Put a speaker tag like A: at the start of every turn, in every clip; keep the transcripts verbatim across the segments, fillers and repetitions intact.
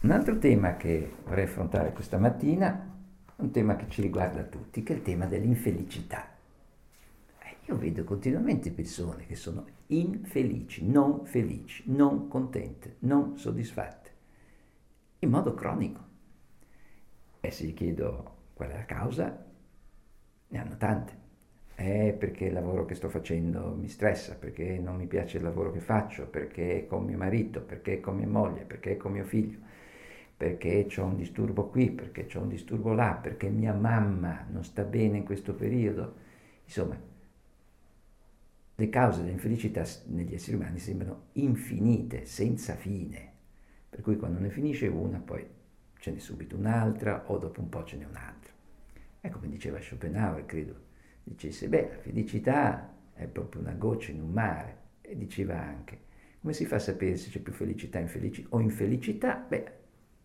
A: Un altro tema che vorrei affrontare questa mattina è un tema che ci riguarda tutti, che è il tema dell'infelicità. Eh, io vedo continuamente persone che sono infelici, non felici, non contente, non soddisfatte, in modo cronico. E se gli chiedo qual è la causa, ne hanno tante. È perché il lavoro che sto facendo mi stressa, perché non mi piace il lavoro che faccio, perché è con mio marito, perché è con mia moglie, perché è con mio figlio, perché ho un disturbo qui, perché ho un disturbo là, perché mia mamma non sta bene in questo periodo. Insomma, le cause dell'infelicità negli esseri umani sembrano infinite, senza fine. Per cui quando ne finisce una, poi ce n'è subito un'altra, o dopo un po' ce n'è un'altra. E come diceva Schopenhauer, credo, dicesse, beh, la felicità è proprio una goccia in un mare. E diceva anche, come si fa a sapere se c'è più felicità infelici- o infelicità? Beh,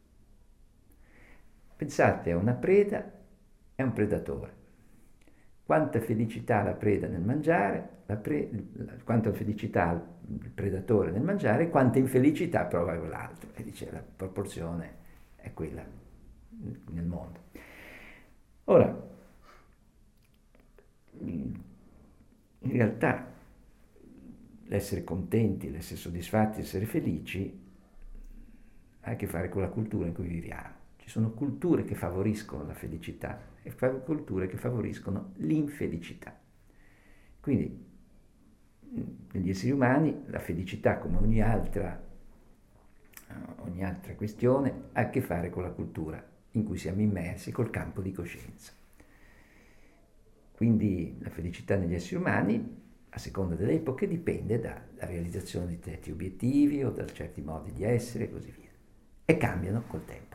A: pensate a una preda e a un predatore. Quanta felicità ha la preda nel mangiare, la pre, quanta felicità ha il predatore nel mangiare e quanta infelicità prova quell'altro. E dice la proporzione è quella nel mondo. Ora, in realtà l'essere contenti, l'essere soddisfatti, l'essere felici ha a che fare con la cultura in cui viviamo. Ci sono culture che favoriscono la felicità e culture che favoriscono l'infelicità. Quindi negli esseri umani la felicità, come ogni altra, ogni altra questione, ha a che fare con la cultura in cui siamo immersi, col campo di coscienza. Quindi la felicità negli esseri umani, a seconda delle epoche, dipende dalla realizzazione di certi obiettivi o da certi modi di essere e così via. E cambiano col tempo.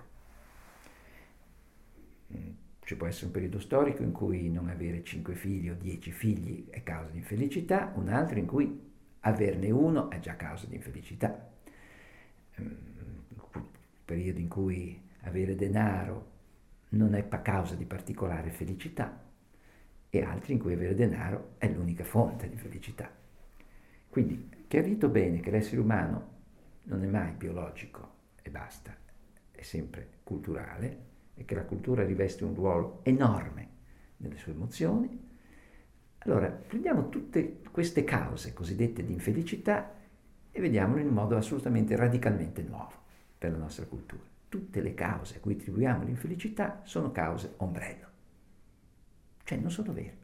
A: Ci può essere un periodo storico in cui non avere cinque figli o dieci figli è causa di infelicità, un altro in cui averne uno è già causa di infelicità. Un periodo in cui avere denaro non è causa di particolare felicità e altri in cui avere denaro è l'unica fonte di felicità. Quindi, chiarito bene che l'essere umano non è mai biologico e basta, è sempre culturale, e che la cultura riveste un ruolo enorme nelle sue emozioni, allora prendiamo tutte queste cause cosiddette di infelicità e vediamole in un modo assolutamente radicalmente nuovo per la nostra cultura. Tutte le cause a cui attribuiamo l'infelicità sono cause ombrello, cioè non sono vere.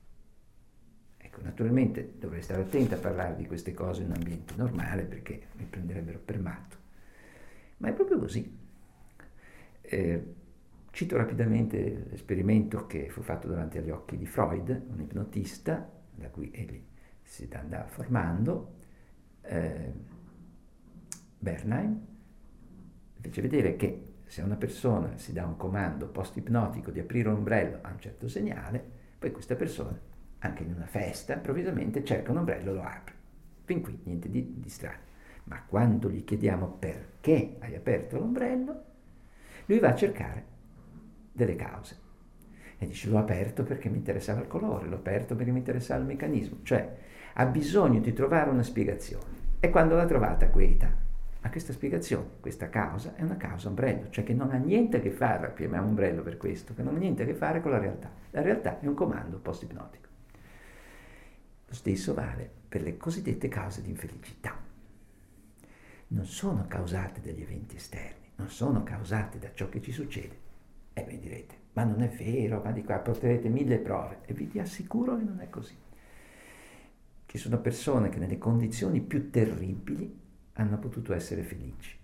A: Ecco, naturalmente dovrei stare attento a parlare di queste cose in un ambiente normale perché mi prenderebbero per matto, ma è proprio così. Eh, Cito rapidamente l'esperimento che fu fatto davanti agli occhi di Freud, un ipnotista, da cui egli si andava formando, eh, Bernheim, fece vedere che se a una persona si dà un comando post-ipnotico di aprire un ombrello a un certo segnale, poi questa persona, anche in una festa, improvvisamente cerca un ombrello e lo apre. Fin qui niente di, di strano. Ma quando gli chiediamo perché hai aperto l'ombrello, lui va a cercare delle cause e dice l'ho aperto perché mi interessava il colore, l'ho aperto perché mi interessava il meccanismo, cioè ha bisogno di trovare una spiegazione e quando l'ha trovata quieta. Ma questa spiegazione, questa causa è una causa ombrello, cioè che non ha niente a che fare, chiamiamo ombrello per questo, che non ha niente a che fare con la realtà. La realtà è un comando post-ipnotico. Lo stesso vale per le cosiddette cause di infelicità. Non sono causate dagli eventi esterni, non sono causate da ciò che ci succede. E voi direte, ma non è vero, ma di qua porterete mille prove. E vi assicuro che non è così. Ci sono persone che nelle condizioni più terribili hanno potuto essere felici.